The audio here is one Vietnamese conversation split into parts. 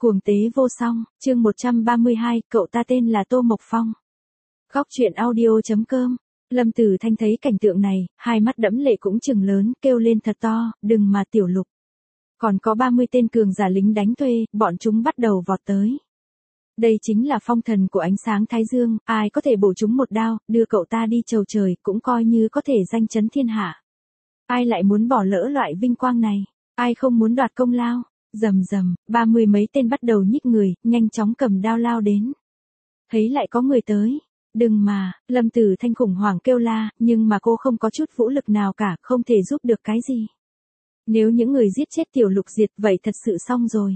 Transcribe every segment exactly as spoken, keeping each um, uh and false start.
Cuồng tế vô song, chương một trăm ba mươi hai, cậu ta tên là Tô Mộc Phong. Góc truyện audio.com. Lâm Tử Thanh thấy cảnh tượng này, hai mắt đẫm lệ cũng trừng lớn, kêu lên thật to, đừng mà Tiểu Lục. Còn có ba mươi tên cường giả lính đánh thuê, bọn chúng bắt đầu vọt tới. Đây chính là phong thần của ánh sáng Thái Dương, ai có thể bổ chúng một đao, đưa cậu ta đi chầu trời, cũng coi như có thể danh chấn thiên hạ. Ai lại muốn bỏ lỡ loại vinh quang này, ai không muốn đoạt công lao. Rầm rầm, ba mươi mấy tên bắt đầu nhích người, nhanh chóng cầm đao lao đến. Thấy lại có người tới. Đừng mà, Lâm Tử Thanh khủng hoảng kêu la, nhưng mà cô không có chút vũ lực nào cả, không thể giúp được cái gì. Nếu những người giết chết Tiểu Lục diệt, vậy thật sự xong rồi.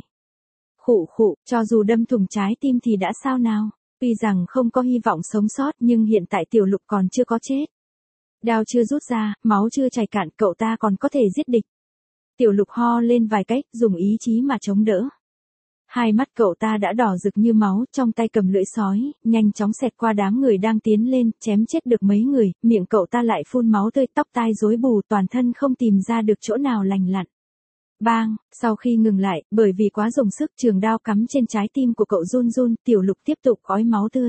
Khụ khụ, cho dù đâm thủng trái tim thì đã sao nào, tuy rằng không có hy vọng sống sót nhưng hiện tại Tiểu Lục còn chưa có chết. Đao chưa rút ra, máu chưa chảy cạn, cậu ta còn có thể giết địch. Tiểu Lục ho lên vài cách, dùng ý chí mà chống đỡ. Hai mắt cậu ta đã đỏ rực như máu, trong tay cầm lưỡi sói, nhanh chóng xẹt qua đám người đang tiến lên, chém chết được mấy người, miệng cậu ta lại phun máu tươi, tóc tai rối bù, toàn thân không tìm ra được chỗ nào lành lặn. Bang, sau khi ngừng lại, bởi vì quá dùng sức, trường đao cắm trên trái tim của cậu run run, Tiểu Lục tiếp tục ói máu tươi.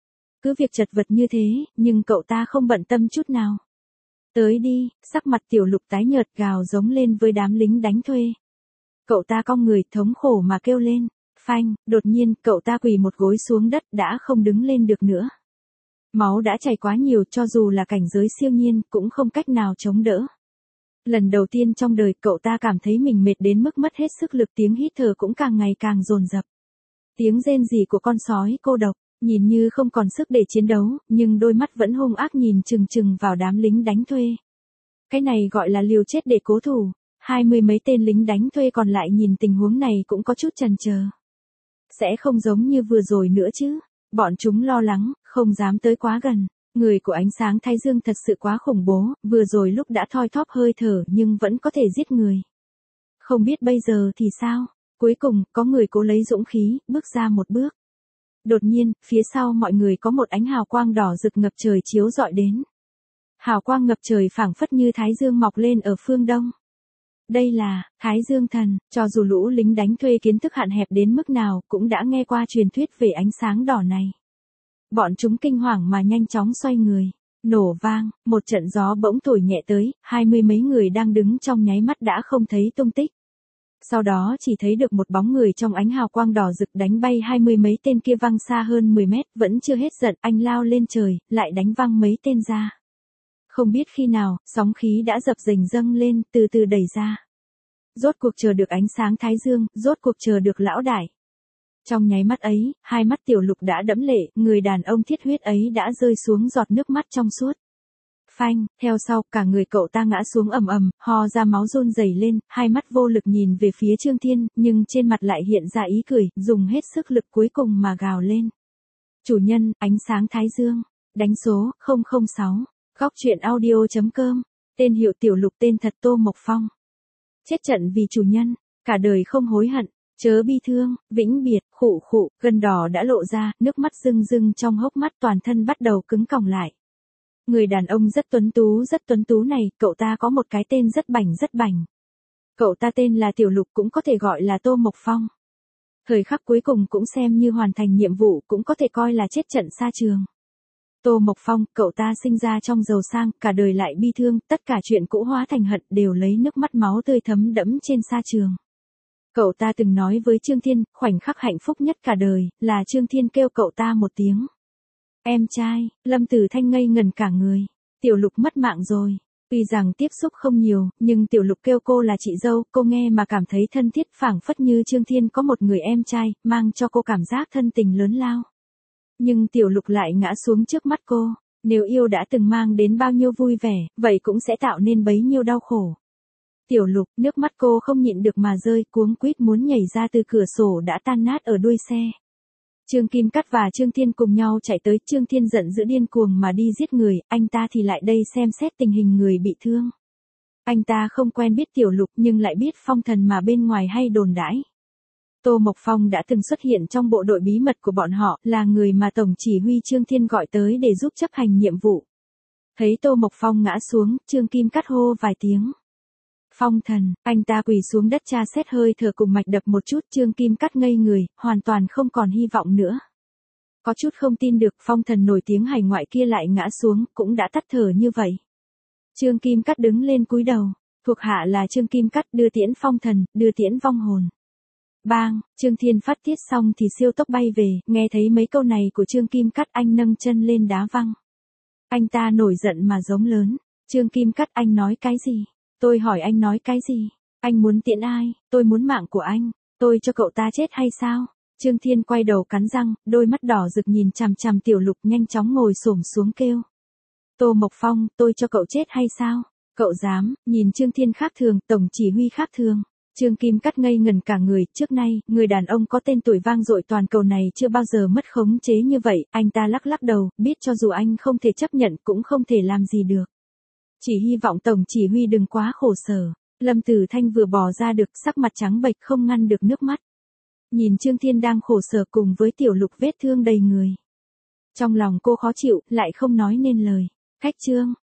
Cứ việc chật vật như thế, nhưng cậu ta không bận tâm chút nào. Tới đi, sắc mặt Tiểu Lục tái nhợt gào giống lên với đám lính đánh thuê. Cậu ta cong người thống khổ mà kêu lên, phanh, đột nhiên cậu ta quỳ một gối xuống đất đã không đứng lên được nữa. Máu đã chảy quá nhiều cho dù là cảnh giới siêu nhiên cũng không cách nào chống đỡ. Lần đầu tiên trong đời cậu ta cảm thấy mình mệt đến mức mất hết sức lực, tiếng hít thở cũng càng ngày càng dồn dập. Tiếng rên rỉ của con sói cô độc, nhìn như không còn sức để chiến đấu, nhưng đôi mắt vẫn hung ác nhìn chừng chừng vào đám lính đánh thuê. Cái này gọi là liều chết để cố thủ. Hai mươi mấy tên lính đánh thuê còn lại nhìn tình huống này cũng có chút chần chờ. Sẽ không giống như vừa rồi nữa chứ. Bọn chúng lo lắng, không dám tới quá gần. Người của ánh sáng Thái Dương thật sự quá khủng bố, vừa rồi lúc đã thoi thóp hơi thở nhưng vẫn có thể giết người. Không biết bây giờ thì sao? Cuối cùng, có người cố lấy dũng khí, bước ra một bước. Đột nhiên, phía sau mọi người có một ánh hào quang đỏ rực ngập trời chiếu rọi đến. Hào quang ngập trời phảng phất như Thái Dương mọc lên ở phương đông. Đây là Thái Dương Thần, cho dù lũ lính đánh thuê kiến thức hạn hẹp đến mức nào cũng đã nghe qua truyền thuyết về ánh sáng đỏ này. Bọn chúng kinh hoàng mà nhanh chóng xoay người. Nổ vang, một trận gió bỗng thổi nhẹ tới, hai mươi mấy người đang đứng trong nháy mắt đã không thấy tung tích. Sau đó chỉ thấy được một bóng người trong ánh hào quang đỏ rực đánh bay hai mươi mấy tên kia văng xa hơn mười mét, vẫn chưa hết giận, anh lao lên trời, lại đánh văng mấy tên ra. Không biết khi nào, sóng khí đã dập dềnh dâng lên, từ từ đẩy ra. Rốt cuộc chờ được ánh sáng Thái Dương, rốt cuộc chờ được lão đại. Trong nháy mắt ấy, hai mắt Tiểu Lục đã đẫm lệ, người đàn ông thiết huyết ấy đã rơi xuống giọt nước mắt trong suốt. Phanh, theo sau, cả người cậu ta ngã xuống ầm ầm, ho ra máu rôn rẩy lên, hai mắt vô lực nhìn về phía Trương Thiên, nhưng trên mặt lại hiện ra ý cười, dùng hết sức lực cuối cùng mà gào lên. Chủ nhân, ánh sáng Thái Dương, đánh số không không sáu. Góc truyện audio.com, tên hiệu Tiểu Lục, tên thật Tô Mộc Phong. Chết trận vì chủ nhân, cả đời không hối hận, chớ bi thương, vĩnh biệt, khụ khụ, gân đỏ đã lộ ra, nước mắt rưng rưng trong hốc mắt, toàn thân bắt đầu cứng còng lại. Người đàn ông rất tuấn tú rất tuấn tú này, cậu ta có một cái tên rất bảnh rất bảnh. Cậu ta tên là Tiểu Lục, cũng có thể gọi là Tô Mộc Phong. Thời khắc cuối cùng cũng xem như hoàn thành nhiệm vụ, cũng có thể coi là chết trận xa trường. Tô Mộc Phong, cậu ta sinh ra trong giàu sang, cả đời lại bi thương, tất cả chuyện cũ hóa thành hận đều lấy nước mắt máu tươi thấm đẫm trên sa trường. Cậu ta từng nói với Trương Thiên, khoảnh khắc hạnh phúc nhất cả đời, là Trương Thiên kêu cậu ta một tiếng. Em trai, Lâm Tử Thanh ngây ngần cả người. Tiểu Lục mất mạng rồi. Tuy rằng tiếp xúc không nhiều, nhưng Tiểu Lục kêu cô là chị dâu, cô nghe mà cảm thấy thân thiết, phảng phất như Trương Thiên có một người em trai, mang cho cô cảm giác thân tình lớn lao. Nhưng Tiểu Lục lại ngã xuống trước mắt cô, nếu yêu đã từng mang đến bao nhiêu vui vẻ, vậy cũng sẽ tạo nên bấy nhiêu đau khổ. Tiểu Lục, nước mắt cô không nhịn được mà rơi, cuống quýt muốn nhảy ra từ cửa sổ đã tan nát ở đuôi xe. Trương Kim Cắt và Trương Thiên cùng nhau chạy tới, Trương Thiên giận dữ điên cuồng mà đi giết người, anh ta thì lại đây xem xét tình hình người bị thương. Anh ta không quen biết Tiểu Lục nhưng lại biết phong thần mà bên ngoài hay đồn đãi. Tô Mộc Phong đã từng xuất hiện trong bộ đội bí mật của bọn họ, là người mà Tổng chỉ huy Trương Thiên gọi tới để giúp chấp hành nhiệm vụ. Thấy Tô Mộc Phong ngã xuống, Trương Kim Cắt hô vài tiếng. Phong Thần, anh ta quỳ xuống đất tra xét hơi thở cùng mạch đập một chút, Trương Kim Cắt ngây người, hoàn toàn không còn hy vọng nữa. Có chút không tin được Phong Thần nổi tiếng hải ngoại kia lại ngã xuống, cũng đã tắt thở như vậy. Trương Kim Cắt đứng lên cúi đầu, thuộc hạ là Trương Kim Cắt, đưa tiễn Phong Thần, đưa tiễn vong hồn. Bang, Trương Thiên phát tiết xong thì siêu tốc bay về, nghe thấy mấy câu này của Trương Kim Cắt anh nâng chân lên đá văng. Anh ta nổi giận mà giống lớn, Trương Kim Cắt anh nói cái gì? Tôi hỏi anh nói cái gì? Anh muốn tiễn ai? Tôi muốn mạng của anh, tôi cho cậu ta chết hay sao? Trương Thiên quay đầu cắn răng, đôi mắt đỏ rực nhìn chằm chằm Tiểu Lục nhanh chóng ngồi xổm xuống kêu. Tô Mộc Phong, tôi cho cậu chết hay sao? Cậu dám, nhìn Trương Thiên khác thường, tổng chỉ huy khác thường. Trương Kim Cắt ngây ngẩn cả người, trước nay, người đàn ông có tên tuổi vang dội toàn cầu này chưa bao giờ mất khống chế như vậy, anh ta lắc lắc đầu, biết cho dù anh không thể chấp nhận cũng không thể làm gì được. Chỉ hy vọng tổng chỉ huy đừng quá khổ sở. Lâm Tử Thanh vừa bò ra được, sắc mặt trắng bệch không ngăn được nước mắt. Nhìn Trương Thiên đang khổ sở cùng với Tiểu Lục vết thương đầy người. Trong lòng cô khó chịu, lại không nói nên lời. Khách Trương,